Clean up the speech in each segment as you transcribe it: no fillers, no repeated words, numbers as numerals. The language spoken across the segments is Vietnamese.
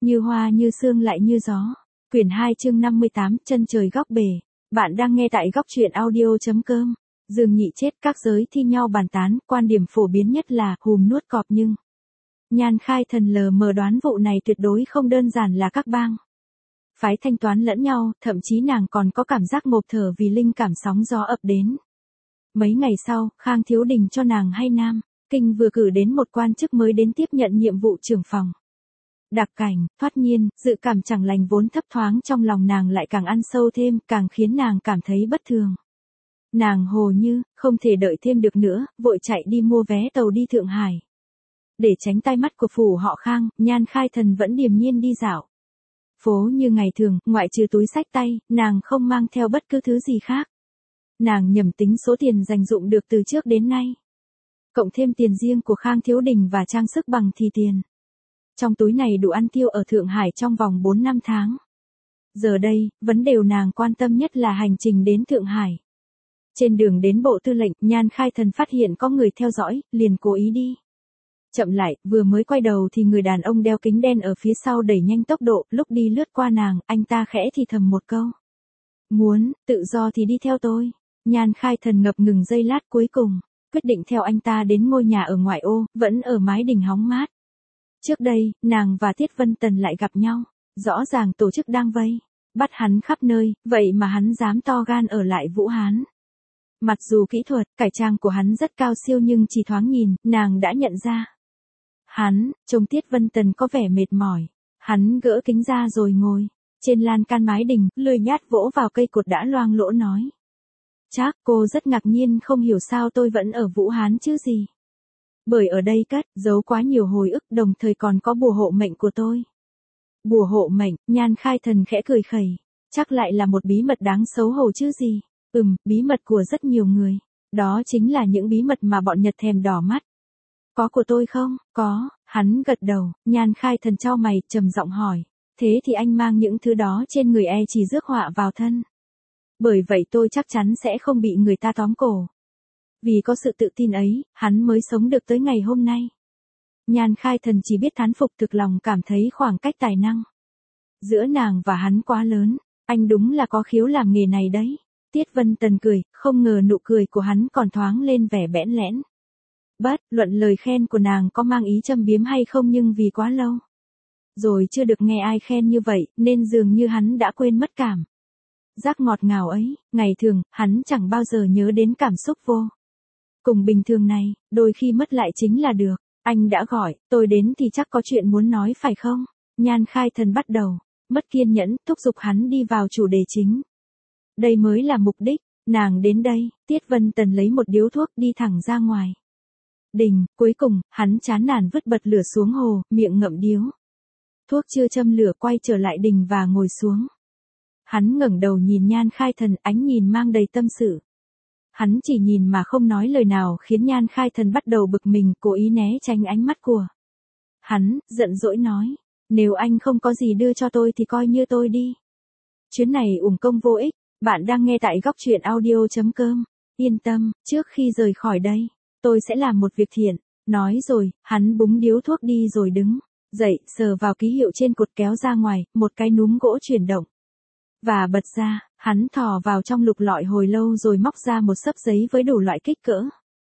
Như hoa như sương lại như gió. Quyển 2 chương 58, chân trời góc bể. Bạn đang nghe tại góc truyện audio.com. Dương Nhị chết, các giới thi nhau bàn tán, quan điểm phổ biến nhất là hùm nuốt cọp, nhưng Nhan Khai Thần lờ mờ đoán vụ này tuyệt đối không đơn giản là các bang phái thanh toán lẫn nhau, thậm chí nàng còn có cảm giác ngộp thở vì linh cảm sóng gió ập đến. Mấy ngày sau, Khang Thiếu Đình cho nàng hay Nam Kinh vừa cử đến một quan chức mới đến tiếp nhận nhiệm vụ trưởng phòng. Đặc cảnh, thoát nhiên, dự cảm chẳng lành vốn thấp thoáng trong lòng nàng lại càng ăn sâu thêm, càng khiến nàng cảm thấy bất thường. Nàng hồ như, không thể đợi thêm được nữa, vội chạy đi mua vé tàu đi Thượng Hải. Để tránh tai mắt của phủ họ Khang, Nhan Khai Thần vẫn điềm nhiên đi dạo phố như ngày thường, ngoại trừ túi xách tay, nàng không mang theo bất cứ thứ gì khác. Nàng nhẩm tính số tiền dành dụm được từ trước đến nay, cộng thêm tiền riêng của Khang Thiếu Đình và trang sức bằng thì tiền trong túi này đủ ăn tiêu ở Thượng Hải trong vòng 4 năm tháng. Giờ đây, vấn đề nàng quan tâm nhất là hành trình đến Thượng Hải. Trên đường đến Bộ Tư lệnh, Nhan Khai Thần phát hiện có người theo dõi, liền cố ý đi chậm lại, vừa mới quay đầu thì người đàn ông đeo kính đen ở phía sau đẩy nhanh tốc độ, lúc đi lướt qua nàng, anh ta khẽ thì thầm một câu. Muốn, tự do thì đi theo tôi. Nhan Khai Thần ngập ngừng giây lát, cuối cùng quyết định theo anh ta đến ngôi nhà ở ngoại ô, vẫn ở mái đình hóng mát. Trước đây, nàng và Tiết Vân Tần lại gặp nhau, rõ ràng tổ chức đang vây bắt hắn khắp nơi, vậy mà hắn dám to gan ở lại Vũ Hán. Mặc dù kỹ thuật, cải trang của hắn rất cao siêu nhưng chỉ thoáng nhìn, nàng đã nhận ra. Hắn, trông Tiết Vân Tần có vẻ mệt mỏi. Hắn gỡ kính ra rồi ngồi trên lan can mái đình, lười nhát vỗ vào cây cột đã loang lỗ nói. Chắc cô rất ngạc nhiên không hiểu sao tôi vẫn ở Vũ Hán chứ gì. Bởi ở đây cất giấu quá nhiều hồi ức, đồng thời còn có bùa hộ mệnh của tôi. Bùa hộ mệnh, Nhan Khai Thần khẽ cười khẩy. Chắc lại là một bí mật đáng xấu hổ chứ gì. Bí mật của rất nhiều người. Đó chính là những bí mật mà bọn Nhật thèm đỏ mắt. Có của tôi không? Có, hắn gật đầu. Nhan Khai Thần chau mày, trầm giọng hỏi. Thế thì anh mang những thứ đó trên người chỉ rước họa vào thân. Bởi vậy tôi chắc chắn sẽ không bị người ta tóm cổ. Vì có sự tự tin ấy, hắn mới sống được tới ngày hôm nay. Nhan Khai Thần chỉ biết thán phục, thực lòng cảm thấy khoảng cách tài năng giữa nàng và hắn quá lớn. Anh đúng là có khiếu làm nghề này đấy. Tiết Vân Tần cười, không ngờ nụ cười của hắn còn thoáng lên vẻ bẽn lẽn. Bất luận lời khen của nàng có mang ý châm biếm hay không, nhưng vì quá lâu rồi chưa được nghe ai khen như vậy, nên dường như hắn đã quên mất cảm giác ngọt ngào ấy. Ngày thường, hắn chẳng bao giờ nhớ đến cảm xúc vô cùng bình thường này, đôi khi mất lại chính là được. Anh đã gọi tôi đến thì chắc có chuyện muốn nói phải không? Nhan Khai Thần bắt đầu mất kiên nhẫn, thúc giục hắn đi vào chủ đề chính. Đây mới là mục đích, nàng đến đây. Tiết Vân Tần lấy một điếu thuốc đi thẳng ra ngoài đình, cuối cùng, hắn chán nản vứt bật lửa xuống hồ, miệng ngậm điếu thuốc chưa châm lửa, quay trở lại đình và ngồi xuống. Hắn ngẩng đầu nhìn Nhan Khai Thần, ánh nhìn mang đầy tâm sự. Hắn chỉ nhìn mà không nói lời nào, khiến Nhan Khai Thần bắt đầu bực mình, cố ý né tránh ánh mắt của hắn, giận dỗi nói. Nếu anh không có gì đưa cho tôi thì coi như tôi đi. Chuyến này uổng công vô ích. Bạn đang nghe tại góc truyện audio.com. Yên tâm, trước khi rời khỏi đây, tôi sẽ làm một việc thiện. Nói rồi, hắn búng điếu thuốc đi rồi đứng dậy, sờ vào ký hiệu trên cột kéo ra ngoài, một cái núm gỗ chuyển động và bật ra. Hắn thò vào trong lục lọi hồi lâu rồi móc ra một xấp giấy với đủ loại kích cỡ.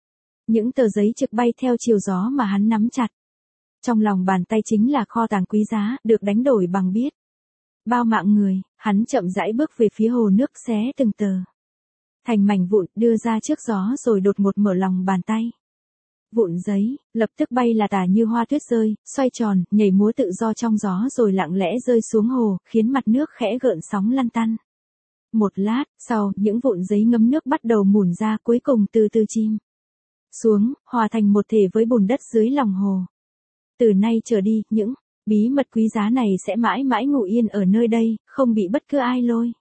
Những tờ giấy trực bay theo chiều gió mà hắn nắm chặt. Trong lòng bàn tay chính là kho tàng quý giá, được đánh đổi bằng biết bao mạng người. Hắn chậm rãi bước về phía hồ nước, xé từng tờ thành mảnh vụn, đưa ra trước gió rồi đột ngột mở lòng bàn tay. Vụn giấy lập tức bay là tả như hoa tuyết rơi, xoay tròn, nhảy múa tự do trong gió rồi lặng lẽ rơi xuống hồ, khiến mặt nước khẽ gợn sóng lăn tăn. Một lát sau, những vụn giấy ngấm nước bắt đầu mủn ra, cuối cùng từ từ chìm xuống, hòa thành một thể với bùn đất dưới lòng hồ. Từ nay trở đi, những bí mật quý giá này sẽ mãi mãi ngủ yên ở nơi đây, không bị bất cứ ai lôi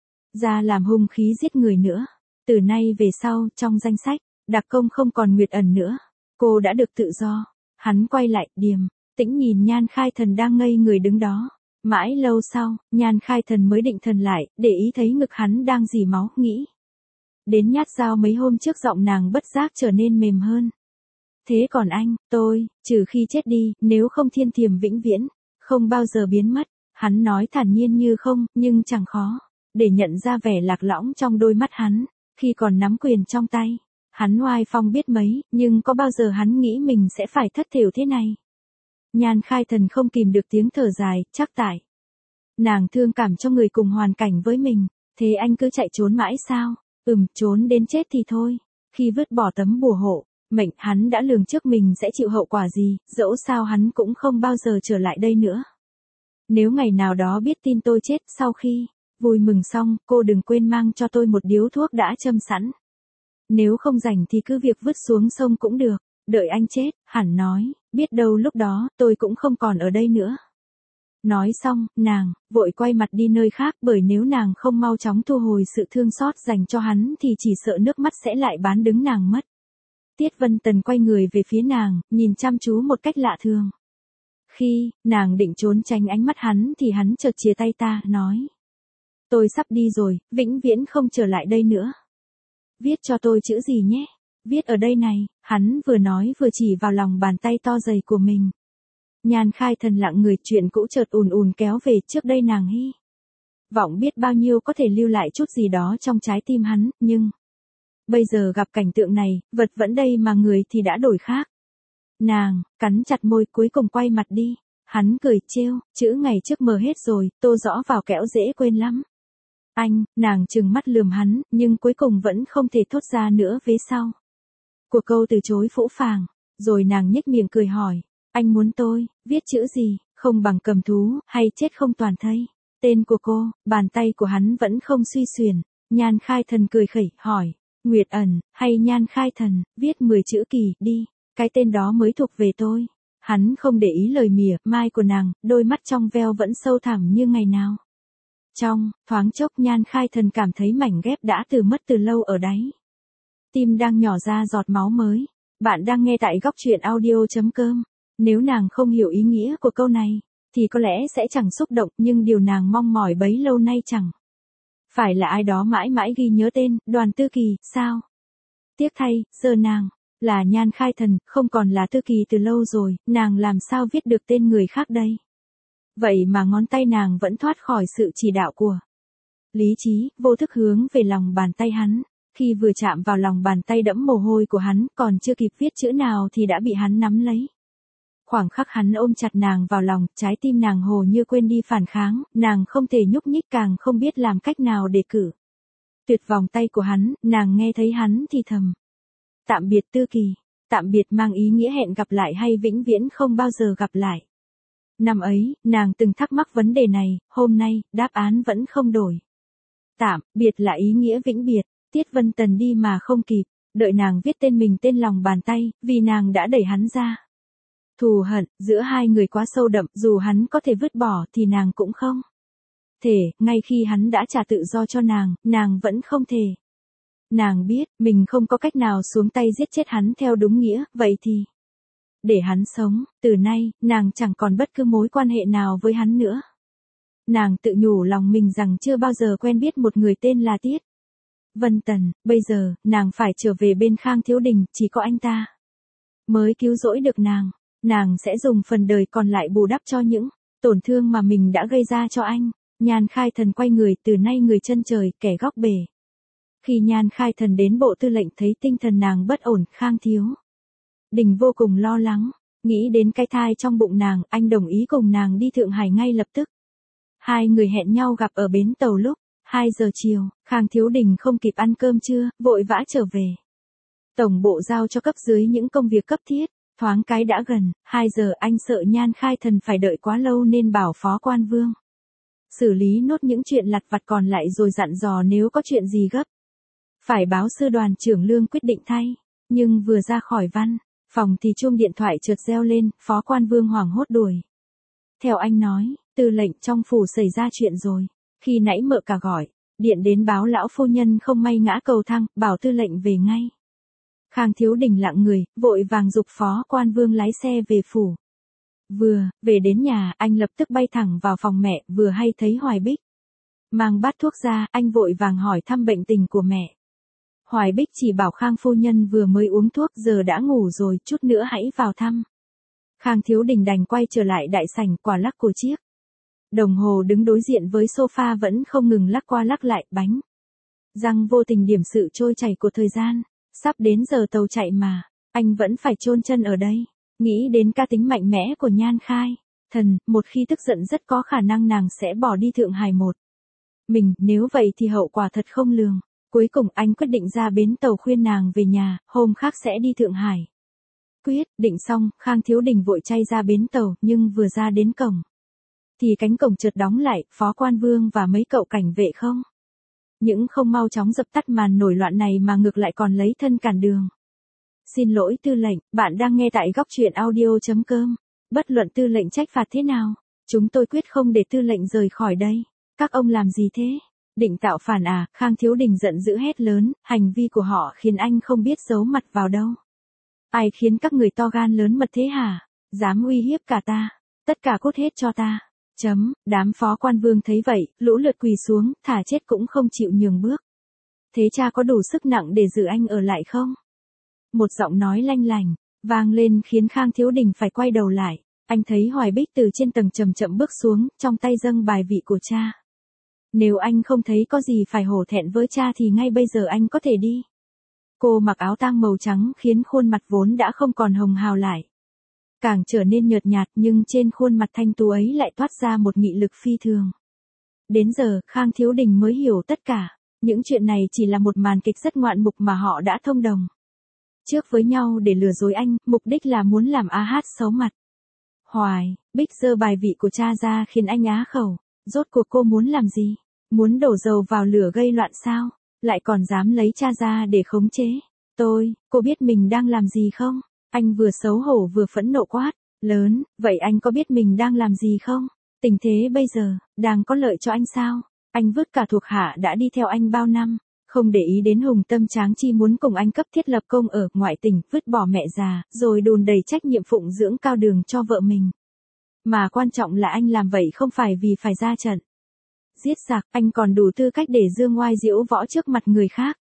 ra làm hung khí giết người nữa. Từ nay về sau, trong danh sách đặc công không còn Nguyệt Ẩn nữa. Cô đã được tự do. Hắn quay lại, điềm tĩnh nhìn Nhan Khai Thần đang ngây người đứng đó. Mãi lâu sau, Nhan Khai Thần mới định thần lại, để ý thấy ngực hắn đang rỉ máu, nghĩ đến nhát dao mấy hôm trước, giọng nàng bất giác trở nên mềm hơn. Thế còn anh, tôi, trừ khi chết đi, nếu không thiên thiềm vĩnh viễn không bao giờ biến mất. Hắn nói thản nhiên như không, nhưng chẳng khó để nhận ra vẻ lạc lõng trong đôi mắt hắn, khi còn nắm quyền trong tay. Hắn oai phong biết mấy, nhưng có bao giờ hắn nghĩ mình sẽ phải thất thểu thế này. Nhan Khai Thần không kìm được tiếng thở dài, chắc tại nàng thương cảm cho người cùng hoàn cảnh với mình. Thế anh cứ chạy trốn mãi sao? Trốn đến chết thì thôi. Khi vứt bỏ tấm bùa hộ mệnh, hắn đã lường trước mình sẽ chịu hậu quả gì, dẫu sao hắn cũng không bao giờ trở lại đây nữa. Nếu ngày nào đó biết tin tôi chết, sau khi vui mừng xong, cô đừng quên mang cho tôi một điếu thuốc đã châm sẵn. Nếu không rảnh thì cứ việc vứt xuống sông cũng được, đợi anh chết, hẳn nói, biết đâu lúc đó, tôi cũng không còn ở đây nữa. Nói xong, nàng vội quay mặt đi nơi khác, bởi nếu nàng không mau chóng thu hồi sự thương xót dành cho hắn thì chỉ sợ nước mắt sẽ lại bán đứng nàng mất. Tiết Vân Tần quay người về phía nàng, nhìn chăm chú một cách lạ thường. Khi nàng định trốn tránh ánh mắt hắn thì hắn chợt chìa tay ta, nói: tôi sắp đi rồi, vĩnh viễn không trở lại đây nữa. Viết cho tôi chữ gì nhé? Viết ở đây này. Hắn vừa nói vừa chỉ vào lòng bàn tay to dày của mình. Nhan Khai Thần lặng người, chuyện cũ chợt ùn ùn kéo về. Trước đây nàng hy vọng biết bao nhiêu có thể lưu lại chút gì đó trong trái tim hắn, nhưng bây giờ gặp cảnh tượng này, vật vẫn đây mà người thì đã đổi khác. Nàng cắn chặt môi, cuối cùng quay mặt đi. Hắn cười trêu, chữ ngày trước mờ hết rồi, tô rõ vào kẽo dễ quên lắm. Anh, nàng trừng mắt lườm hắn, nhưng cuối cùng vẫn không thể thốt ra nữa vế sau của câu từ chối phũ phàng. Rồi nàng nhếch miệng cười hỏi: anh muốn tôi viết chữ gì? Không bằng cầm thú, hay chết không toàn thây? Tên của cô. Bàn tay của hắn vẫn không suy xuyển. Nhan Khai Thần cười khẩy, hỏi: Nguyệt Ẩn, hay Nhan Khai Thần, viết 10 chữ Kỳ đi, cái tên đó mới thuộc về tôi. Hắn không để ý lời mỉa mai của nàng, đôi mắt trong veo vẫn sâu thẳm như ngày nào. Trong thoáng chốc, Nhan Khai Thần cảm thấy mảnh ghép đã mất từ lâu ở đáy tim đang nhỏ ra giọt máu mới. Bạn đang nghe tại góc truyện audio.com. Nếu nàng không hiểu ý nghĩa của câu này, thì có lẽ sẽ chẳng xúc động, nhưng điều nàng mong mỏi bấy lâu nay chẳng phải là ai đó mãi mãi ghi nhớ tên, Đoàn Tư Kỳ, sao? Tiếc thay, giờ nàng là Nhan Khai Thần, không còn là Tư Kỳ từ lâu rồi, nàng làm sao viết được tên người khác đây? Vậy mà ngón tay nàng vẫn thoát khỏi sự chỉ đạo của lý trí, vô thức hướng về lòng bàn tay hắn. Khi vừa chạm vào lòng bàn tay đẫm mồ hôi của hắn, còn chưa kịp viết chữ nào thì đã bị hắn nắm lấy. Khoảng khắc hắn ôm chặt nàng vào lòng, trái tim nàng hồ như quên đi phản kháng, nàng không thể nhúc nhích, càng không biết làm cách nào để cử tuyệt vòng tay của hắn. Nàng nghe thấy hắn thì thầm: tạm biệt Tư Kỳ. Tạm biệt mang ý nghĩa hẹn gặp lại hay vĩnh viễn không bao giờ gặp lại. Năm ấy, nàng từng thắc mắc vấn đề này, hôm nay, đáp án vẫn không đổi. Tạm biệt là ý nghĩa vĩnh biệt. Tiết Vân Tần đi mà không kịp, đợi nàng viết tên mình tên lòng bàn tay, vì nàng đã đẩy hắn ra. Thù hận giữa hai người quá sâu đậm, dù hắn có thể vứt bỏ thì nàng cũng không thể. Ngay khi hắn đã trả tự do cho nàng vẫn không thể. Nàng biết, mình không có cách nào xuống tay giết chết hắn theo đúng nghĩa, vậy thì để hắn sống. Từ nay, nàng chẳng còn bất cứ mối quan hệ nào với hắn nữa. Nàng tự nhủ lòng mình rằng chưa bao giờ quen biết một người tên là Tiết Vân Tần. Bây giờ, nàng phải trở về bên Khang Thiếu Đình, chỉ có anh ta mới cứu rỗi được nàng. Nàng sẽ dùng phần đời còn lại bù đắp cho những tổn thương mà mình đã gây ra cho anh. Nhan Khai Thần quay người, từ nay người chân trời, kẻ góc bể. Khi Nhan Khai Thần đến bộ tư lệnh, thấy tinh thần nàng bất ổn, Khang Thiếu Đình vô cùng lo lắng. Nghĩ đến cái thai trong bụng nàng, anh đồng ý cùng nàng đi Thượng Hải ngay lập tức. Hai người hẹn nhau gặp ở bến tàu lúc 2 giờ chiều. Khang Thiếu Đình không kịp ăn cơm trưa, vội vã trở về tổng bộ giao cho cấp dưới những công việc cấp thiết. Thoáng cái đã gần 2 giờ, anh sợ Nhan Khai Thần phải đợi quá lâu nên bảo Phó Quan Vương xử lý nốt những chuyện lặt vặt còn lại, rồi dặn dò nếu có chuyện gì gấp phải báo sư đoàn trưởng Lương quyết định thay. Nhưng vừa ra khỏi văn phòng thì chuông điện thoại chợt reo lên. Phó Quan Vương hoảng hốt đuổi theo anh nói: tư lệnh, trong phủ xảy ra chuyện rồi. Khi nãy mợ cả gọi điện đến báo lão phu nhân không may ngã cầu thang, bảo tư lệnh về ngay. Khang Thiếu Đình lặng người, vội vàng giục Phó Quan Vương lái xe về phủ. Vừa về đến nhà, anh lập tức bay thẳng vào phòng mẹ, vừa hay thấy Hoài Bích mang bát thuốc ra, anh vội vàng hỏi thăm bệnh tình của mẹ. Hoài Bích chỉ bảo Khang phu nhân vừa mới uống thuốc, giờ đã ngủ rồi, chút nữa hãy vào thăm. Khang Thiếu Đình đành quay trở lại đại sảnh, quả lắc cổ chiếc đồng hồ đứng đối diện với sofa vẫn không ngừng lắc qua lắc lại, bánh răng vô tình điểm sự trôi chảy của thời gian. Sắp đến giờ tàu chạy mà, anh vẫn phải chôn chân ở đây. Nghĩ đến cá tính mạnh mẽ của Nhan Khai Thần, một khi tức giận rất có khả năng nàng sẽ bỏ đi Thượng Hải một mình, nếu vậy thì hậu quả thật không lường. Cuối cùng anh quyết định ra bến tàu khuyên nàng về nhà, hôm khác sẽ đi Thượng Hải. Quyết định xong, Khang Thiếu Đình vội chay ra bến tàu, nhưng vừa ra đến cổng thì cánh cổng chợt đóng lại, Phó Quan Vương và mấy cậu cảnh vệ không những không mau chóng dập tắt màn nổi loạn này mà ngược lại còn lấy thân cản đường. Xin lỗi tư lệnh, bạn đang nghe tại góc truyện audio.com. Bất luận tư lệnh trách phạt thế nào, chúng tôi quyết không để tư lệnh rời khỏi đây. Các ông làm gì thế? Định tạo phản à? Khang Thiếu Đình giận dữ hét lớn, hành vi của họ khiến anh không biết giấu mặt vào đâu. Ai khiến các người to gan lớn mật thế hả? Dám uy hiếp cả ta. Tất cả cút hết cho ta. Đám Phó Quan Vương thấy vậy, lũ lượt quỳ xuống, thà chết cũng không chịu nhường bước. Thế cha có đủ sức nặng để giữ anh ở lại không? Một giọng nói lanh lành vang lên khiến Khang Thiếu Đình phải quay đầu lại. Anh thấy Hoài Bích từ trên tầng chậm chậm bước xuống, trong tay dâng bài vị của cha. Nếu anh không thấy có gì phải hổ thẹn với cha thì ngay bây giờ anh có thể đi. Cô mặc áo tang màu trắng khiến khuôn mặt vốn đã không còn hồng hào lại càng trở nên nhợt nhạt, nhưng trên khuôn mặt thanh tú ấy lại toát ra một nghị lực phi thường. Đến giờ, Khang Thiếu Đình mới hiểu tất cả. Những chuyện này chỉ là một màn kịch rất ngoạn mục mà họ đã thông đồng trước với nhau để lừa dối anh, mục đích là muốn làm AH xấu mặt. Hoài Bích giơ bài vị của cha ra khiến anh á khẩu. Rốt cuộc cô muốn làm gì? Muốn đổ dầu vào lửa gây loạn sao? Lại còn dám lấy cha ra để khống chế. Cô biết mình đang làm gì không? Anh vừa xấu hổ vừa phẫn nộ quát lớn, vậy anh có biết mình đang làm gì không? Tình thế bây giờ, đang có lợi cho anh sao? Anh vứt cả thuộc hạ đã đi theo anh bao năm, không để ý đến Hùng Tâm Tráng Chi muốn cùng anh cấp thiết lập công ở ngoại tỉnh, vứt bỏ mẹ già, rồi đùn đầy trách nhiệm phụng dưỡng Cao Đường cho vợ mình. Mà quan trọng là anh làm vậy không phải vì phải ra trận giết giặc, anh còn đủ tư cách để dương ngoai diễu võ trước mặt người khác.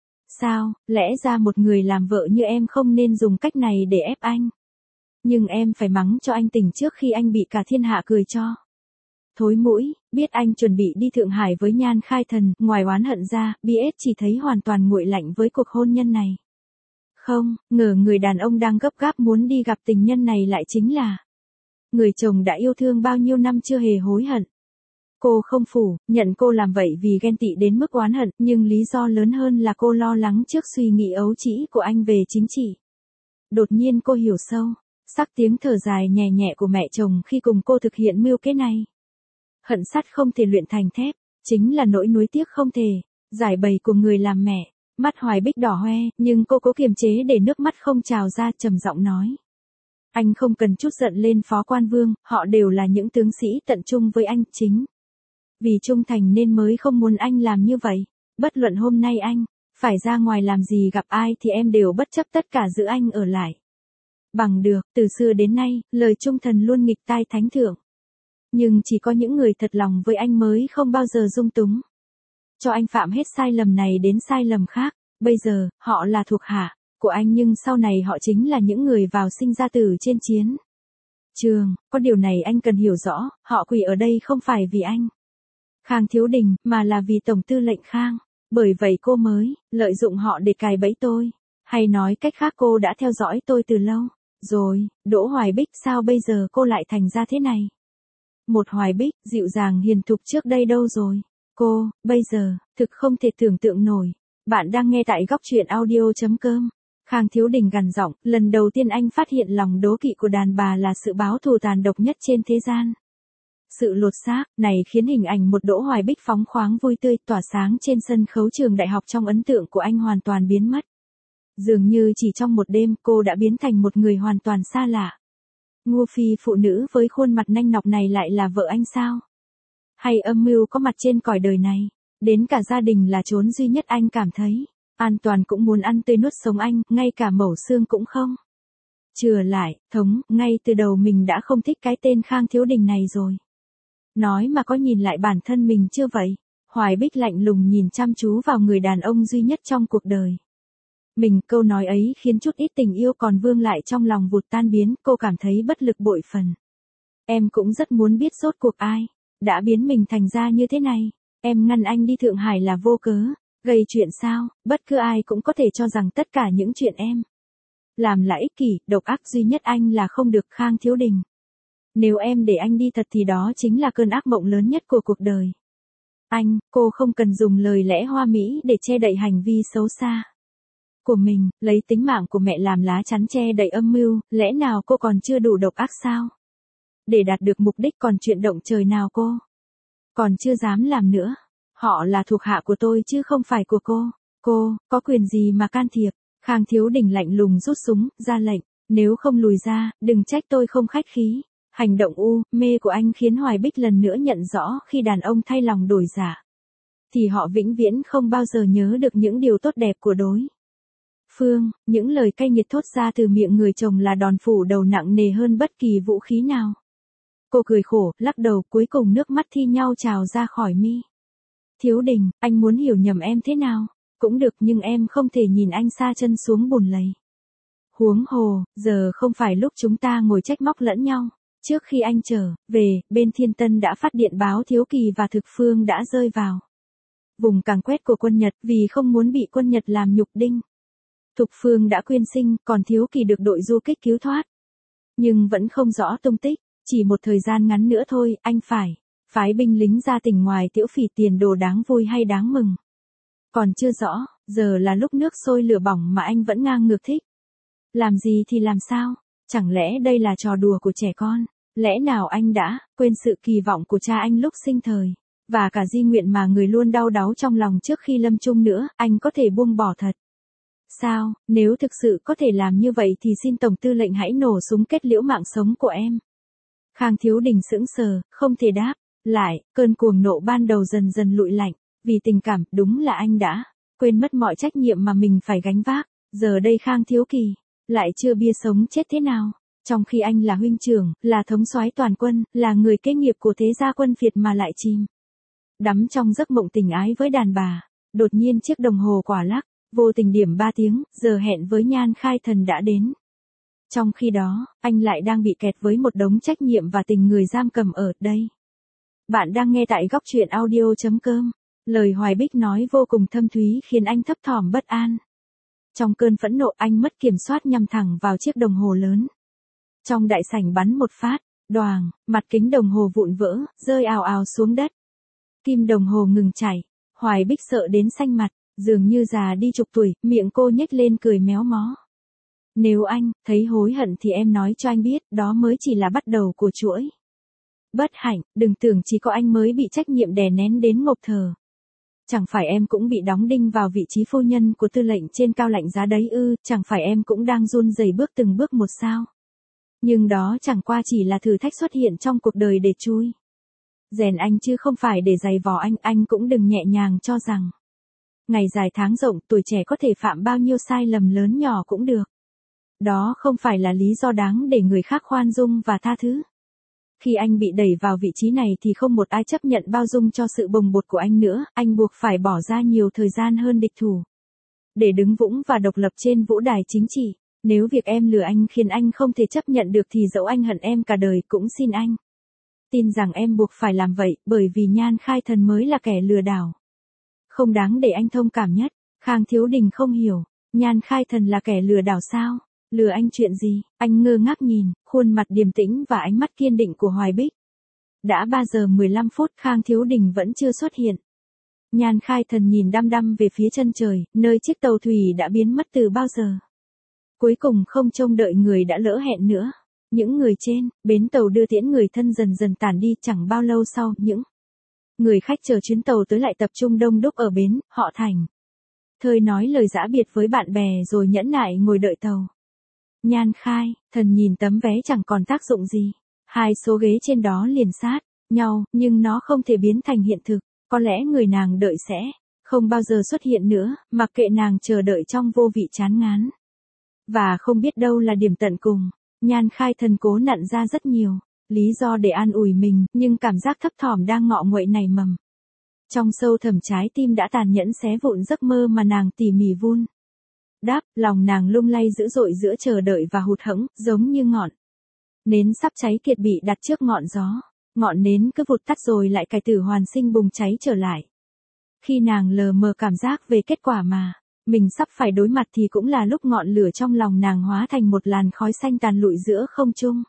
Sao, lẽ ra một người làm vợ như em không nên dùng cách này để ép anh. Nhưng em phải mắng cho anh tỉnh trước khi anh bị cả thiên hạ cười cho. Thối mũi, biết anh chuẩn bị đi Thượng Hải với Nhan Khai Thần, ngoài oán hận ra, BS chỉ thấy hoàn toàn nguội lạnh với cuộc hôn nhân này. Không, ngờ người đàn ông đang gấp gáp muốn đi gặp tình nhân này lại chính là người chồng đã yêu thương bao nhiêu năm chưa hề hối hận. Cô không phủ nhận cô làm vậy vì ghen tị đến mức oán hận, nhưng lý do lớn hơn là cô lo lắng trước suy nghĩ ấu trĩ của anh về chính trị. Đột nhiên cô hiểu sâu sắc tiếng thở dài nhẹ nhẹ của mẹ chồng khi cùng cô thực hiện mưu kế này. Hận sắt không thể luyện thành thép, chính là nỗi nuối tiếc không thể giải bày của người làm mẹ. Mắt Hoài Bích đỏ hoe, nhưng cô cố kiềm chế để nước mắt không trào ra, trầm giọng nói. Anh không cần trút giận lên Phó Quan Vương, họ đều là những tướng sĩ tận trung với anh, chính vì trung thành nên mới không muốn anh làm như vậy. Bất luận hôm nay anh phải ra ngoài làm gì gặp ai thì em đều bất chấp tất cả giữ anh ở lại. Bằng được, từ xưa đến nay, lời trung thần luôn nghịch tai thánh thượng. Nhưng chỉ có những người thật lòng với anh mới không bao giờ dung túng cho anh phạm hết sai lầm này đến sai lầm khác. Bây giờ, họ là thuộc hạ của anh nhưng sau này họ chính là những người vào sinh ra tử trên chiến trường. Có điều này anh cần hiểu rõ, họ quỳ ở đây không phải vì anh, Khang Thiếu Đình, mà là vì Tổng tư lệnh Khang. Bởi vậy cô mới lợi dụng họ để cài bẫy tôi. Hay nói cách khác cô đã theo dõi tôi từ lâu rồi. Đỗ Hoài Bích, sao bây giờ cô lại thành ra thế này? Một Hoài Bích dịu dàng hiền thục trước đây đâu rồi? Cô, bây giờ, thực không thể tưởng tượng nổi. Bạn đang nghe tại góc truyện audio.com. Khang Thiếu Đình gằn giọng, lần đầu tiên anh phát hiện lòng đố kỵ của đàn bà là sự báo thù tàn độc nhất trên thế gian. Sự lột xác này khiến hình ảnh một Đỗ Hoài Bích phóng khoáng vui tươi tỏa sáng trên sân khấu trường đại học trong ấn tượng của anh hoàn toàn biến mất. Dường như chỉ trong một đêm cô đã biến thành một người hoàn toàn xa lạ. Ngu phi phụ nữ với khuôn mặt nanh nọc này lại là vợ anh sao? Hay âm mưu có mặt trên cõi đời này? Đến cả gia đình là chốn duy nhất anh cảm thấy an toàn cũng muốn ăn tươi nuốt sống anh, ngay cả mẩu xương cũng không. Chừa lại, ngay từ đầu mình đã không thích cái tên Khang Thiếu Đình này rồi. Nói mà có nhìn lại bản thân mình chưa vậy? Hoài Bích lạnh lùng nhìn chăm chú vào người đàn ông duy nhất trong cuộc đời. Mình câu nói ấy khiến chút ít tình yêu còn vương lại trong lòng vụt tan biến, cô cảm thấy bất lực bội phần. Em cũng rất muốn biết rốt cuộc ai đã biến mình thành ra như thế này. Em ngăn anh đi Thượng Hải là vô cớ, gây chuyện sao? Bất cứ ai cũng có thể cho rằng tất cả những chuyện em làm là ích kỷ, độc ác, duy nhất anh là không được. Khang Thiếu Đình. Nếu em để anh đi thật thì đó chính là cơn ác mộng lớn nhất của cuộc đời. Cô không cần dùng lời lẽ hoa mỹ để che đậy hành vi xấu xa của mình, lấy tính mạng của mẹ làm lá chắn che đậy âm mưu, lẽ nào cô còn chưa đủ độc ác sao? Để đạt được mục đích còn chuyện động trời nào cô còn chưa dám làm nữa. Họ là thuộc hạ của tôi chứ không phải của cô. Cô có quyền gì mà can thiệp? Khang Thiếu Đình lạnh lùng rút súng, ra lệnh. Nếu không lùi ra, đừng trách tôi không khách khí. Hành động mê của anh khiến Hoài Bích lần nữa nhận rõ khi đàn ông thay lòng đổi dạ, thì họ vĩnh viễn không bao giờ nhớ được những điều tốt đẹp của đối phương. Những lời cay nghiệt thốt ra từ miệng người chồng là đòn phủ đầu nặng nề hơn bất kỳ vũ khí nào. Cô cười khổ, lắc đầu, cuối cùng nước mắt thi nhau trào ra khỏi mi. Thiếu Đình, anh muốn hiểu nhầm em thế nào? Cũng được, nhưng em không thể nhìn anh sa chân xuống bùn lầy. Huống hồ, giờ không phải lúc chúng ta ngồi trách móc lẫn nhau. Trước khi anh trở về, bên Thiên Tân đã phát điện báo Thiếu Kỳ và Thực Phương đã rơi vào vùng càn quét của quân Nhật vì không muốn bị quân Nhật làm nhục đinh. Thục Phương đã quyên sinh, còn Thiếu Kỳ được đội du kích cứu thoát. Nhưng vẫn không rõ tung tích, chỉ một thời gian ngắn nữa thôi, anh phải phái binh lính ra tỉnh ngoài Tiễu Phỉ tiền đồ đáng vui hay đáng mừng. Còn chưa rõ, giờ là lúc nước sôi lửa bỏng mà anh vẫn ngang ngược thích. Làm gì thì làm sao? Chẳng lẽ đây là trò đùa của trẻ con? Lẽ nào anh đã quên sự kỳ vọng của cha anh lúc sinh thời? Và cả di nguyện mà người luôn đau đáu trong lòng trước khi lâm chung nữa, anh có thể buông bỏ thật? Sao, nếu thực sự có thể làm như vậy thì xin Tổng Tư lệnh hãy nổ súng kết liễu mạng sống của em. Khang Thiếu Đình sững sờ, không thể đáp lại, cơn cuồng nộ ban đầu dần dần lụi lạnh, vì tình cảm, đúng là anh đã quên mất mọi trách nhiệm mà mình phải gánh vác. Giờ đây Khang Thiếu Kỳ lại chưa bia sống chết thế nào, trong khi anh là huynh trưởng, là thống soái toàn quân, là người kế nghiệp của thế gia quân Việt mà lại chìm đắm trong giấc mộng tình ái với đàn bà. Đột nhiên chiếc đồng hồ quả lắc, vô tình điểm 3 tiếng, giờ hẹn với Nhan Khai Thần đã đến. Trong khi đó, anh lại đang bị kẹt với một đống trách nhiệm và tình người giam cầm ở đây. Bạn đang nghe tại góc truyện audio.com. Lời Hoài Bích nói vô cùng thâm thúy khiến anh thấp thỏm bất an. Trong cơn phẫn nộ anh mất kiểm soát nhằm thẳng vào chiếc đồng hồ lớn. Trong đại sảnh bắn một phát, đoàng, mặt kính đồng hồ vụn vỡ, rơi ào ào xuống đất. Kim đồng hồ ngừng chảy, Hoài Bích sợ đến xanh mặt, dường như già đi chục tuổi, miệng cô nhếch lên cười méo mó. Nếu anh thấy hối hận thì em nói cho anh biết, đó mới chỉ là bắt đầu của chuỗi bất hạnh, đừng tưởng chỉ có anh mới bị trách nhiệm đè nén đến ngộp thở. Chẳng phải em cũng bị đóng đinh vào vị trí phu nhân của tư lệnh trên cao lạnh giá đấy ư? Chẳng phải em cũng đang run rẩy bước từng bước một sao? Nhưng đó chẳng qua chỉ là thử thách xuất hiện trong cuộc đời để chui rèn anh chứ không phải để giày vò anh cũng đừng nhẹ nhàng cho rằng ngày dài tháng rộng, tuổi trẻ có thể phạm bao nhiêu sai lầm lớn nhỏ cũng được. Đó không phải là lý do đáng để người khác khoan dung và tha thứ. Khi anh bị đẩy vào vị trí này thì không một ai chấp nhận bao dung cho sự bồng bột của anh nữa, anh buộc phải bỏ ra nhiều thời gian hơn địch thủ để đứng vững và độc lập trên vũ đài chính trị. Nếu việc em lừa anh khiến anh không thể chấp nhận được thì dẫu anh hận em cả đời cũng xin anh tin rằng em buộc phải làm vậy, bởi vì Nhan Khai Thần mới là kẻ lừa đảo không đáng để anh thông cảm nhất. Khang Thiếu Đình không hiểu, Nhan Khai Thần là kẻ lừa đảo sao? Lừa anh chuyện gì? Anh ngơ ngác nhìn khuôn mặt điềm tĩnh và ánh mắt kiên định của Hoài Bích. Đã 3 giờ 15 phút Khang Thiếu Đình vẫn chưa xuất hiện. Nhan Khai Thần nhìn đăm đăm về phía chân trời, nơi chiếc tàu thủy đã biến mất từ bao giờ. Cuối cùng không trông đợi người đã lỡ hẹn nữa. Những người trên bến tàu đưa tiễn người thân dần dần tản đi, chẳng bao lâu sau, những người khách chờ chuyến tàu tới lại tập trung đông đúc ở bến, họ thành thơi nói lời giã biệt với bạn bè rồi nhẫn nại ngồi đợi tàu. Nhan Khai Thần nhìn tấm vé chẳng còn tác dụng gì. Hai số ghế trên đó liền sát nhau, nhưng nó không thể biến thành hiện thực. Có lẽ người nàng đợi sẽ không bao giờ xuất hiện nữa, mặc kệ nàng chờ đợi trong vô vị chán ngán. Và không biết đâu là điểm tận cùng. Nhan Khai Thần cố nặn ra rất nhiều lý do để an ủi mình, nhưng cảm giác thấp thỏm đang ngọ nguậy nảy mầm. Trong sâu thẳm trái tim đã tàn nhẫn xé vụn giấc mơ mà nàng tỉ mỉ vun đáp, lòng nàng lung lay dữ dội giữa chờ đợi và hụt hẫng, giống như ngọn nến sắp cháy kiệt bị đặt trước ngọn gió. Ngọn nến cứ vụt tắt rồi lại cải tử hoàn sinh bùng cháy trở lại. Khi nàng lờ mờ cảm giác về kết quả mà mình sắp phải đối mặt thì cũng là lúc ngọn lửa trong lòng nàng hóa thành một làn khói xanh tàn lụi giữa không trung.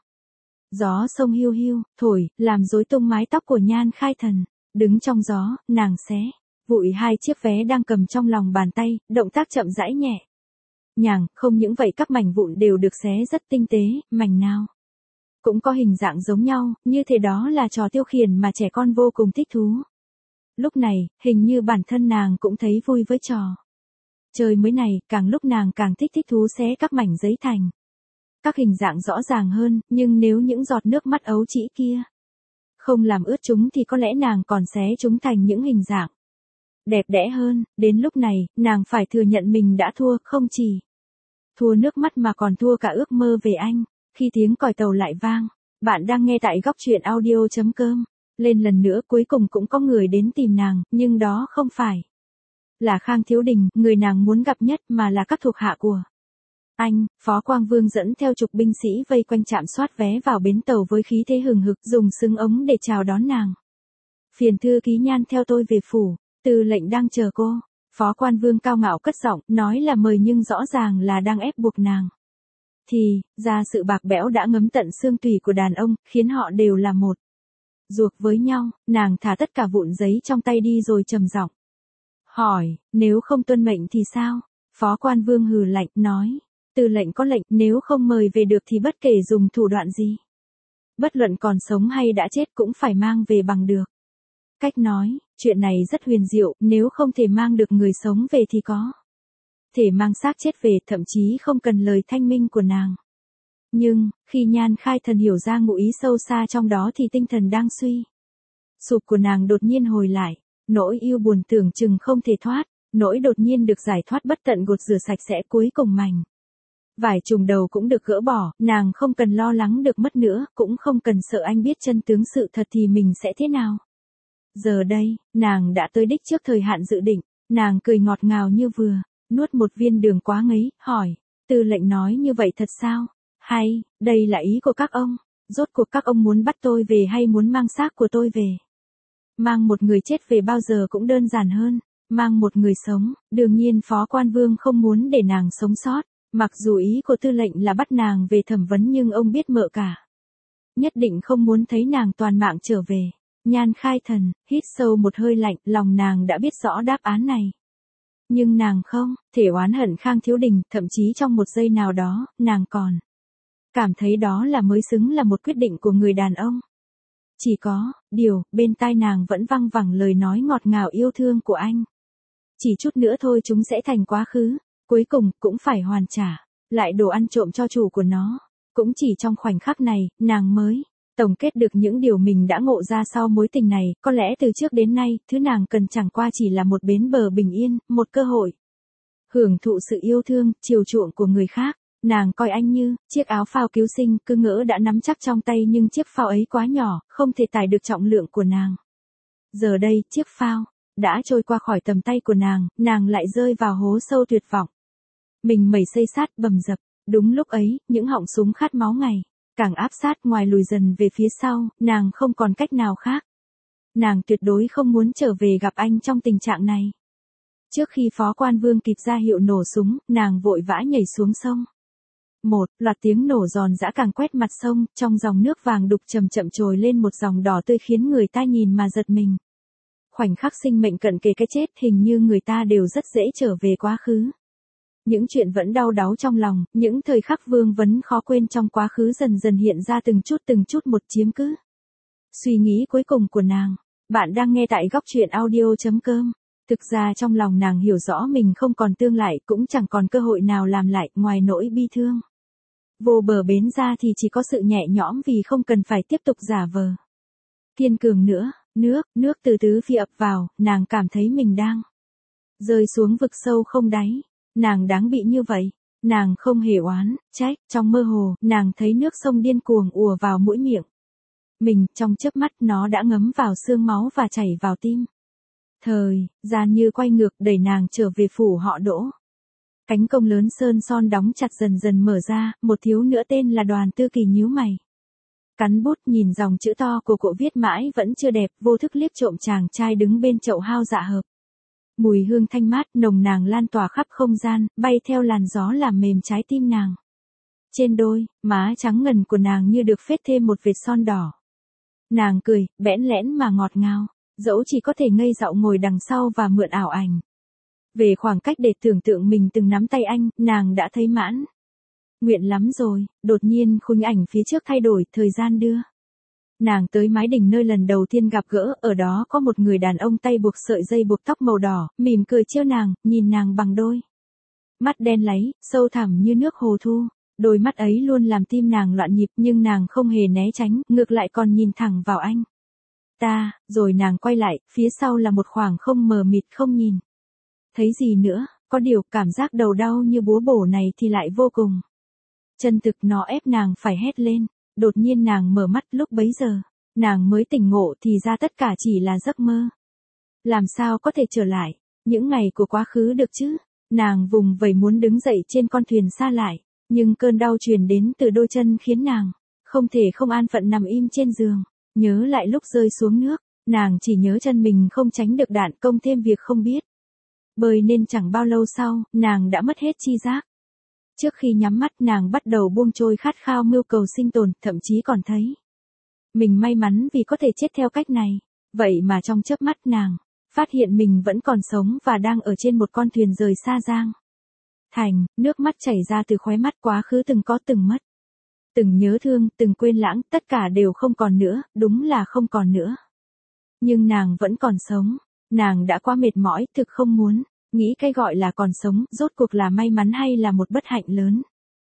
Gió sông hiu hiu, thổi, làm rối tung mái tóc của Nhan Khai Thần. Đứng trong gió, nàng xé vụi 2 chiếc vé đang cầm trong lòng bàn tay, động tác chậm rãi nhẹ nhàng, không những vậy các mảnh vụn đều được xé rất tinh tế, mảnh nào cũng có hình dạng giống nhau, như thế đó là trò tiêu khiển mà trẻ con vô cùng thích thú. Lúc này, hình như bản thân nàng cũng thấy vui với trò chơi mới này, càng lúc nàng càng thích thú xé các mảnh giấy thành các hình dạng rõ ràng hơn, nhưng nếu những giọt nước mắt ấu trĩ kia không làm ướt chúng thì có lẽ nàng còn xé chúng thành những hình dạng đẹp đẽ hơn. Đến lúc này, nàng phải thừa nhận mình đã thua, không chỉ thua nước mắt mà còn thua cả ước mơ về anh. Khi tiếng còi tàu lại vang, bạn đang nghe tại góc truyện audio.com. Lên lần nữa cuối cùng cũng có người đến tìm nàng, nhưng đó không phải là Khang Thiếu Đình, người nàng muốn gặp nhất, mà là các thuộc hạ của anh. Phó Quang Vương dẫn theo chục binh sĩ vây quanh trạm soát vé vào bến tàu với khí thế hừng hực, dùng sừng ống để chào đón nàng. Phiền thư ký Nhan theo tôi về phủ, Tư lệnh đang chờ cô. Phó Quan Vương cao ngạo cất giọng, nói là mời nhưng rõ ràng là đang ép buộc nàng. Thì, ra sự bạc bẽo đã ngấm tận xương tủy của đàn ông, khiến họ đều là một ruột với nhau. Nàng thả tất cả vụn giấy trong tay đi rồi trầm giọng hỏi, nếu không tuân mệnh thì sao? Phó Quan Vương hừ lạnh, nói, Tư lệnh có lệnh, nếu không mời về được thì bất kể dùng thủ đoạn gì, bất luận còn sống hay đã chết cũng phải mang về bằng được. Cách nói, chuyện này rất huyền diệu, nếu không thể mang được người sống về thì có thể mang xác chết về, thậm chí không cần lời thanh minh của nàng. Nhưng, khi Nhan Khai Thần hiểu ra ngụ ý sâu xa trong đó thì tinh thần đang suy sụp của nàng đột nhiên hồi lại. Nỗi yêu buồn tưởng chừng không thể thoát, nỗi đột nhiên được giải thoát bất tận gột rửa sạch sẽ, cuối cùng mảnh vải trùm đầu cũng được gỡ bỏ, nàng không cần lo lắng được mất nữa, cũng không cần sợ anh biết chân tướng sự thật thì mình sẽ thế nào. Giờ đây, nàng đã tới đích trước thời hạn dự định, nàng cười ngọt ngào như vừa nuốt một viên đường quá ngấy, hỏi, Tư lệnh nói như vậy thật sao? Hay, đây là ý của các ông? Rốt cuộc các ông muốn bắt tôi về hay muốn mang xác của tôi về? Mang một người chết về bao giờ cũng đơn giản hơn, mang một người sống, đương nhiên Phó Quan Vương không muốn để nàng sống sót, mặc dù ý của tư lệnh là bắt nàng về thẩm vấn nhưng ông biết mợ cả nhất định không muốn thấy nàng toàn mạng trở về. Nhan Khai Thần hít sâu một hơi lạnh, lòng nàng đã biết rõ đáp án này. Nhưng nàng không thể oán hận Khang Thiếu Đình, thậm chí trong một giây nào đó, nàng còn cảm thấy đó là mới xứng là một quyết định của người đàn ông. Chỉ có điều, bên tai nàng vẫn văng vẳng lời nói ngọt ngào yêu thương của anh. Chỉ chút nữa thôi chúng sẽ thành quá khứ, cuối cùng cũng phải hoàn trả lại đồ ăn trộm cho chủ của nó. Cũng chỉ trong khoảnh khắc này, nàng mới tổng kết được những điều mình đã ngộ ra sau mối tình này. Có lẽ từ trước đến nay, thứ nàng cần chẳng qua chỉ là một bến bờ bình yên, một cơ hội hưởng thụ sự yêu thương, chiều chuộng của người khác. Nàng coi anh như chiếc áo phao cứu sinh, cứ ngỡ đã nắm chắc trong tay nhưng chiếc phao ấy quá nhỏ, không thể tải được trọng lượng của nàng. Giờ đây, chiếc phao đã trôi qua khỏi tầm tay của nàng lại rơi vào hố sâu tuyệt vọng. Mình mẩy xây sát bầm dập. Đúng lúc ấy, những họng súng khát máu ngày càng áp sát, ngoài lùi dần về phía sau, nàng không còn cách nào khác. Nàng tuyệt đối không muốn trở về gặp anh trong tình trạng này. Trước khi Phó Quan Vương kịp ra hiệu nổ súng, nàng vội vã nhảy xuống sông. Một loạt tiếng nổ giòn giã càng quét mặt sông, trong dòng nước vàng đục chậm chậm trồi lên một dòng đỏ tươi khiến người ta nhìn mà giật mình. Khoảnh khắc sinh mệnh cận kề cái chết, hình như người ta đều rất dễ trở về quá khứ. Những chuyện vẫn đau đáu trong lòng, những thời khắc vương vấn khó quên trong quá khứ dần dần hiện ra từng chút một, chiếm cứ suy nghĩ cuối cùng của nàng. Bạn đang nghe tại góc truyện audio.com. Thực ra trong lòng nàng hiểu rõ mình không còn tương lại, cũng chẳng còn cơ hội nào làm lại, ngoài nỗi bi thương vô bờ bến ra thì chỉ có sự nhẹ nhõm vì không cần phải tiếp tục giả vờ kiên cường nữa. Nước từ tứ phía ập vào, nàng cảm thấy mình đang rơi xuống vực sâu không đáy. Nàng đáng bị như vậy. Nàng không hề oán trách, trong mơ hồ, nàng thấy nước sông điên cuồng ùa vào mũi miệng mình, trong chớp mắt nó đã ngấm vào xương máu và chảy vào tim. Thời gian như quay ngược đẩy nàng trở về phủ họ Đỗ. Cánh công lớn sơn son đóng chặt dần dần mở ra, một thiếu nữa tên là Đoàn Tư Kỳ nhíu mày. Cắn bút nhìn dòng chữ to của cụ viết mãi vẫn chưa đẹp, vô thức liếc trộm chàng trai đứng bên chậu hao dạ hợp. Mùi hương thanh mát nồng nàn lan tỏa khắp không gian, bay theo làn gió làm mềm trái tim nàng. Trên đôi, má trắng ngần của nàng như được phết thêm một vệt son đỏ. Nàng cười, bẽn lẽn mà ngọt ngào, dẫu chỉ có thể ngây dạo ngồi đằng sau và mượn ảo ảnh. Về khoảng cách để tưởng tượng mình từng nắm tay anh, nàng đã thấy mãn. Nguyện lắm rồi, đột nhiên khung ảnh phía trước thay đổi, thời gian đưa. Nàng tới mái đình nơi lần đầu tiên gặp gỡ, ở đó có một người đàn ông tay buộc sợi dây buộc tóc màu đỏ, mỉm cười trêu nàng, nhìn nàng bằng đôi mắt đen láy, sâu thẳm như nước hồ thu. Đôi mắt ấy luôn làm tim nàng loạn nhịp nhưng nàng không hề né tránh, ngược lại còn nhìn thẳng vào anh. Rồi nàng quay lại, phía sau là một khoảng không mờ mịt không nhìn thấy gì nữa, có điều cảm giác đầu đau như búa bổ này thì lại vô cùng chân thực, nó ép nàng phải hét lên. Đột nhiên nàng mở mắt, lúc bấy giờ, nàng mới tỉnh ngộ thì ra tất cả chỉ là giấc mơ. Làm sao có thể trở lại những ngày của quá khứ được chứ? Nàng vùng vẫy muốn đứng dậy trên con thuyền xa lại, nhưng cơn đau truyền đến từ đôi chân khiến nàng không thể không an phận nằm im trên giường. Nhớ lại lúc rơi xuống nước, nàng chỉ nhớ chân mình không tránh được đạn, công thêm việc không biết bơi nên chẳng bao lâu sau, nàng đã mất hết chi giác. Trước khi nhắm mắt nàng bắt đầu buông trôi khát khao mưu cầu sinh tồn, thậm chí còn thấy mình may mắn vì có thể chết theo cách này. Vậy mà trong chớp mắt nàng phát hiện mình vẫn còn sống và đang ở trên một con thuyền rời xa Giang Thành. Nước mắt chảy ra từ khóe mắt, quá khứ từng có từng mất. Từng nhớ thương, từng quên lãng, tất cả đều không còn nữa, đúng là không còn nữa. Nhưng nàng vẫn còn sống. Nàng đã quá mệt mỏi, thực không muốn nghĩ cái gọi là còn sống, rốt cuộc là may mắn hay là một bất hạnh lớn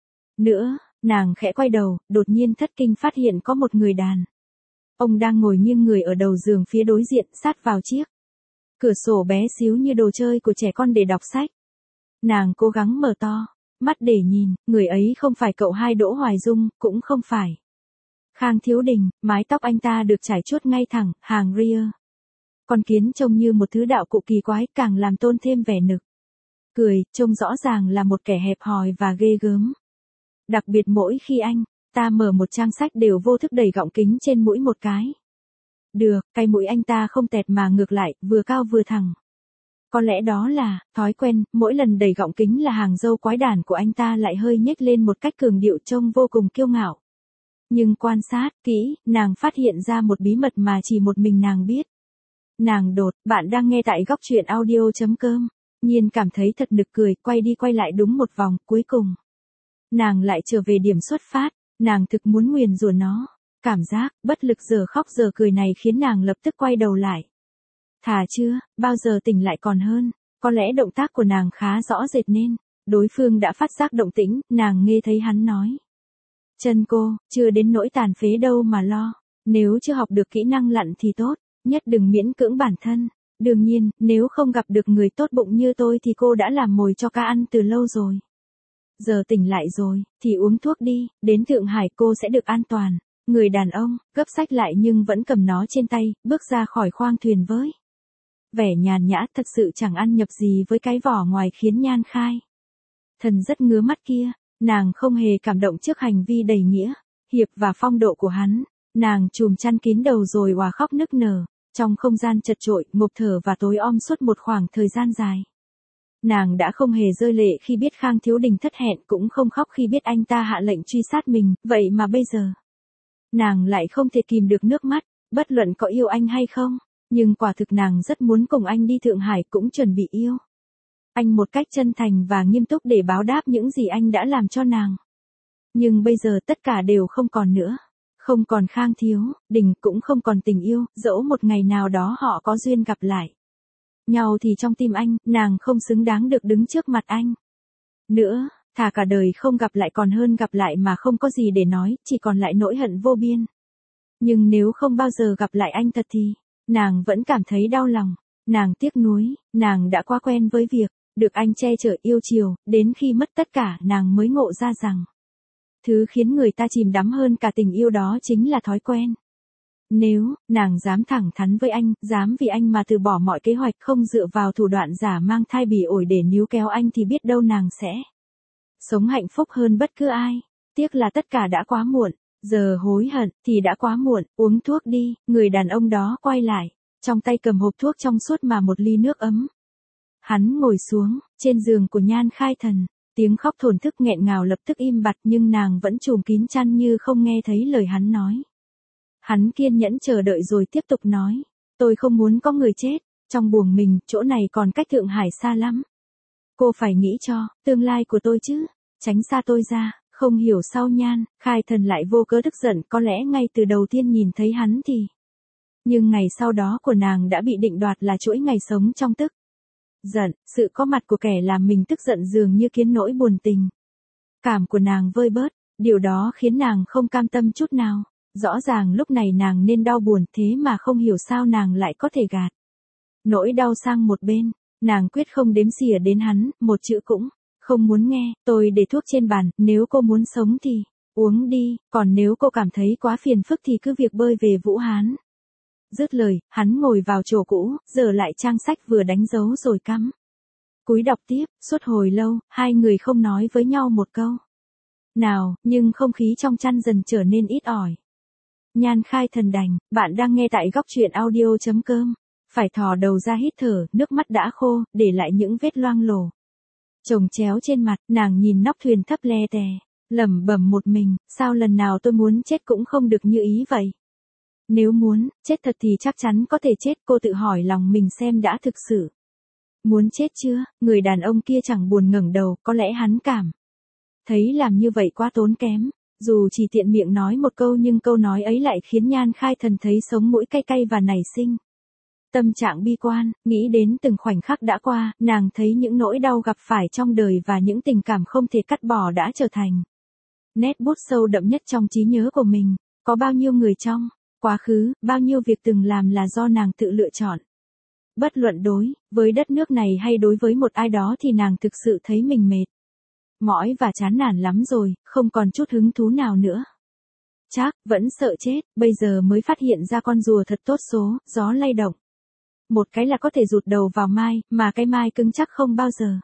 nữa. Nàng khẽ quay đầu, đột nhiên thất kinh phát hiện có một người đàn ông đang ngồi nghiêng người ở đầu giường phía đối diện, sát vào chiếc cửa sổ bé xíu như đồ chơi của trẻ con để đọc sách. Nàng cố gắng mở to mắt để nhìn, người ấy không phải cậu hai Đỗ Hoài Dung, cũng không phải Khang Thiếu Đình, mái tóc anh ta được trải chuốt ngay thẳng, hàng ria. Con kiến trông như một thứ đạo cụ kỳ quái, càng làm tôn thêm vẻ nực cười, trông rõ ràng là một kẻ hẹp hòi và ghê gớm. Đặc biệt mỗi khi anh ta mở một trang sách đều vô thức đẩy gọng kính trên mũi một cái. Được, cái mũi anh ta không tẹt mà ngược lại, vừa cao vừa thẳng. Có lẽ đó là thói quen, mỗi lần đẩy gọng kính là hàng râu quái đản của anh ta lại hơi nhếch lên một cách cường điệu, trông vô cùng kiêu ngạo. Nhưng quan sát kỹ, nàng phát hiện ra một bí mật mà chỉ một mình nàng biết. Bạn đang nghe tại góc truyện audio.com. Nhiên cảm thấy thật nực cười, quay đi quay lại đúng một vòng, cuối cùng nàng lại trở về điểm xuất phát. Nàng thực muốn nguyền rủa nó. Cảm giác bất lực giờ khóc giờ cười này khiến nàng lập tức quay đầu lại. Thà chưa, bao giờ tỉnh lại còn hơn. Có lẽ động tác của nàng khá rõ rệt nên đối phương đã phát giác động tĩnh. Nàng nghe thấy hắn nói: Chân cô, chưa đến nỗi tàn phế đâu mà lo. Nếu chưa học được kỹ năng lặn thì tốt, nhất đừng miễn cưỡng bản thân. Đương nhiên, nếu không gặp được người tốt bụng như tôi thì cô đã làm mồi cho cá ăn từ lâu rồi. Giờ tỉnh lại rồi, thì uống thuốc đi, đến Thượng Hải cô sẽ được an toàn. Người đàn ông, gấp sách lại nhưng vẫn cầm nó trên tay, bước ra khỏi khoang thuyền với vẻ nhàn nhã, thật sự chẳng ăn nhập gì với cái vỏ ngoài khiến Nhan Khai thần rất ngứa mắt kia. Nàng không hề cảm động trước hành vi đầy nghĩa hiệp và phong độ của hắn. Nàng chùm chăn kín đầu rồi òa khóc nức nở. Trong không gian chật chội, ngộp thở và tối om suốt một khoảng thời gian dài. Nàng đã không hề rơi lệ khi biết Khang Thiếu Đình thất hẹn, cũng không khóc khi biết anh ta hạ lệnh truy sát mình, vậy mà bây giờ nàng lại không thể kìm được nước mắt, bất luận có yêu anh hay không, nhưng quả thực nàng rất muốn cùng anh đi Thượng Hải, cũng chuẩn bị yêu anh một cách chân thành và nghiêm túc để báo đáp những gì anh đã làm cho nàng. Nhưng bây giờ tất cả đều không còn nữa. Không còn Khang Thiếu Đình, cũng không còn tình yêu, dẫu một ngày nào đó họ có duyên gặp lại nhau thì trong tim anh, nàng không xứng đáng được đứng trước mặt anh nữa. Thà cả đời không gặp lại còn hơn gặp lại mà không có gì để nói, chỉ còn lại nỗi hận vô biên. Nhưng nếu không bao giờ gặp lại anh thật thì nàng vẫn cảm thấy đau lòng. Nàng tiếc nuối, nàng đã quá quen với việc được anh che chở yêu chiều, đến khi mất tất cả nàng mới ngộ ra rằng thứ khiến người ta chìm đắm hơn cả tình yêu đó chính là thói quen. Nếu, nàng dám thẳng thắn với anh, dám vì anh mà từ bỏ mọi kế hoạch không dựa vào thủ đoạn giả mang thai bỉ ổi để níu kéo anh thì biết đâu nàng sẽ sống hạnh phúc hơn bất cứ ai. Tiếc là tất cả đã quá muộn, giờ hối hận thì đã quá muộn, uống thuốc đi, người đàn ông đó quay lại, trong tay cầm hộp thuốc trong suốt mà một ly nước ấm. Hắn ngồi xuống, trên giường của Nhan Khai Thần, tiếng khóc thổn thức nghẹn ngào lập tức im bặt nhưng nàng vẫn trùm kín chăn như không nghe thấy lời hắn nói. Hắn kiên nhẫn chờ đợi rồi tiếp tục nói, tôi không muốn có người chết, trong buồng mình, chỗ này còn cách Thượng Hải xa lắm. Cô phải nghĩ cho, tương lai của tôi chứ, tránh xa tôi ra, không hiểu sao Nhan, Khai Thần lại vô cớ tức giận có lẽ ngay từ đầu tiên nhìn thấy hắn thì. Nhưng ngày sau đó của nàng đã bị định đoạt là chuỗi ngày sống trong tức giận, sự có mặt của kẻ làm mình tức giận dường như khiến nỗi buồn tình cảm của nàng vơi bớt, điều đó khiến nàng không cam tâm chút nào. Rõ ràng lúc này nàng nên đau buồn thế mà không hiểu sao nàng lại có thể gạt nỗi đau sang một bên, nàng quyết không đếm xỉa đến hắn, một chữ cũng không muốn nghe. Tôi để thuốc trên bàn, nếu cô muốn sống thì uống đi, còn nếu cô cảm thấy quá phiền phức thì cứ việc bơi về Vũ Hán. Dứt lời, hắn ngồi vào chỗ cũ, giờ lại trang sách vừa đánh dấu rồi cắm cúi đọc tiếp. Suốt hồi lâu, hai người không nói với nhau một câu nào, nhưng không khí trong chăn dần trở nên ít ỏi. Nhan Khai Thần đành, bạn đang nghe tại góc truyện audio.com. Phải thò đầu ra hít thở, nước mắt đã khô, để lại những vết loang lổ chồng chéo trên mặt. Nàng nhìn nóc thuyền thấp le tè, lẩm bẩm một mình, sao lần nào tôi muốn chết cũng không được như ý vậy. Nếu muốn chết thật thì chắc chắn có thể chết. Cô tự hỏi lòng mình xem đã thực sự muốn chết chưa. Người đàn ông kia chẳng buồn ngẩng đầu, có lẽ hắn cảm thấy làm như vậy quá tốn kém. Dù chỉ tiện miệng nói một câu nhưng câu nói ấy lại khiến Nhan Khai Thần thấy sống mũi cay cay và nảy sinh tâm trạng bi quan. Nghĩ đến từng khoảnh khắc đã qua, nàng thấy những nỗi đau gặp phải trong đời và những tình cảm không thể cắt bỏ đã trở thành nét bút sâu đậm nhất trong trí nhớ của mình. Có bao nhiêu người trong quá khứ, bao nhiêu việc từng làm là do nàng tự lựa chọn. Bất luận đối với đất nước này hay đối với một ai đó thì nàng thực sự thấy mình mệt mỏi và chán nản lắm rồi, không còn chút hứng thú nào nữa. Chắc vẫn sợ chết, bây giờ mới phát hiện ra con rùa thật tốt số, gió lay động một cái là có thể rụt đầu vào mai, mà cái mai cứng chắc không bao giờ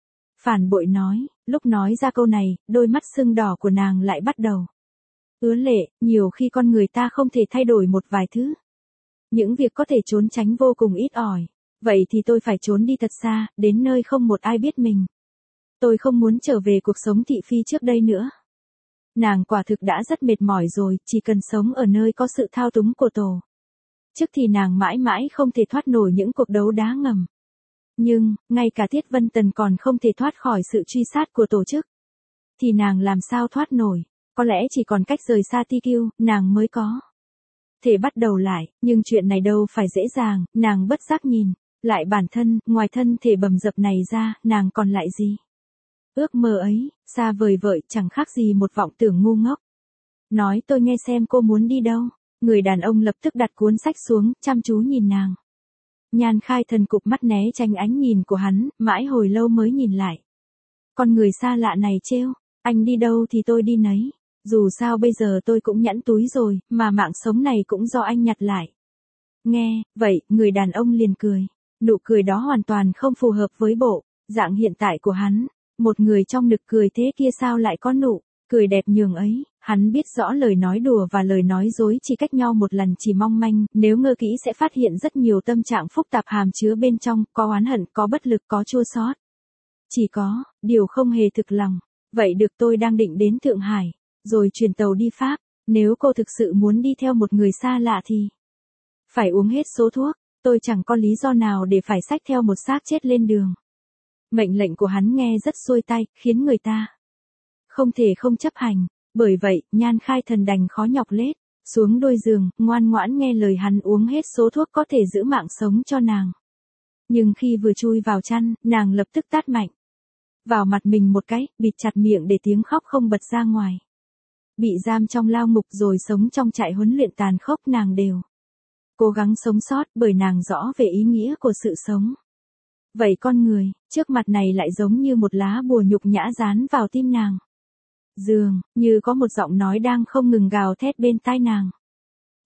phản bội nói. Lúc nói ra câu này, đôi mắt sưng đỏ của nàng lại bắt đầu ứa lệ. Nhiều khi con người ta không thể thay đổi một vài thứ, những việc có thể trốn tránh vô cùng ít ỏi. Vậy thì tôi phải trốn đi thật xa, đến nơi không một ai biết mình. Tôi không muốn trở về cuộc sống thị phi trước đây nữa. Nàng quả thực đã rất mệt mỏi rồi, chỉ cần sống ở nơi có sự thao túng của tổ chức thì nàng mãi mãi không thể thoát nổi những cuộc đấu đá ngầm. Nhưng, ngay cả Thiết Vân Tần còn không thể thoát khỏi sự truy sát của tổ chức, thì nàng làm sao thoát nổi. Có lẽ chỉ còn cách rời xa TQ, nàng mới có thể bắt đầu lại, nhưng chuyện này đâu phải dễ dàng. Nàng bất giác nhìn lại bản thân, ngoài thân thể bầm dập này ra, nàng còn lại gì? Ước mơ ấy, xa vời vợi, chẳng khác gì một vọng tưởng ngu ngốc. Nói tôi nghe xem cô muốn đi đâu. Người đàn ông lập tức đặt cuốn sách xuống, chăm chú nhìn nàng. Nhan Khai Thần cụp mắt né tránh ánh nhìn của hắn, mãi hồi lâu mới nhìn lại. Con người xa lạ này trêu, anh đi đâu thì tôi đi nấy. Dù sao bây giờ tôi cũng nhẵn túi rồi, mà mạng sống này cũng do anh nhặt lại. Nghe, vậy, người đàn ông liền cười. Nụ cười đó hoàn toàn không phù hợp với bộ dạng hiện tại của hắn. Một người trong nực cười thế kia sao lại có nụ cười đẹp nhường ấy. Hắn biết rõ lời nói đùa và lời nói dối chỉ cách nhau một lần chỉ mong manh, nếu ngơ kỹ sẽ phát hiện rất nhiều tâm trạng phức tạp hàm chứa bên trong, có oán hận, có bất lực, có chua xót. Chỉ có điều không hề thực lòng. Vậy được, tôi đang định đến Thượng Hải, rồi chuyển tàu đi Pháp. Nếu cô thực sự muốn đi theo một người xa lạ thì phải uống hết số thuốc. Tôi chẳng có lý do nào để phải xách theo một xác chết lên đường. Mệnh lệnh của hắn nghe rất xuôi tai, khiến người ta không thể không chấp hành. Bởi vậy, Nhan Khai Thần đành khó nhọc lết xuống đôi giường, ngoan ngoãn nghe lời hắn uống hết số thuốc có thể giữ mạng sống cho nàng. Nhưng khi vừa chui vào chăn, nàng lập tức tát mạnh vào mặt mình một cái, bịt chặt miệng để tiếng khóc không bật ra ngoài. Bị giam trong lao ngục rồi sống trong trại huấn luyện tàn khốc, nàng đều cố gắng sống sót bởi nàng rõ về ý nghĩa của sự sống. Vậy con người trước mặt này lại giống như một lá bùa nhục nhã dán vào tim nàng. Dường như có một giọng nói đang không ngừng gào thét bên tai nàng.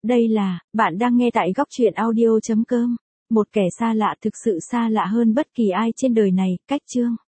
Đây là, bạn đang nghe tại góc truyện audio.com. Một kẻ xa lạ thực sự xa lạ hơn bất kỳ ai trên đời này, cách chương.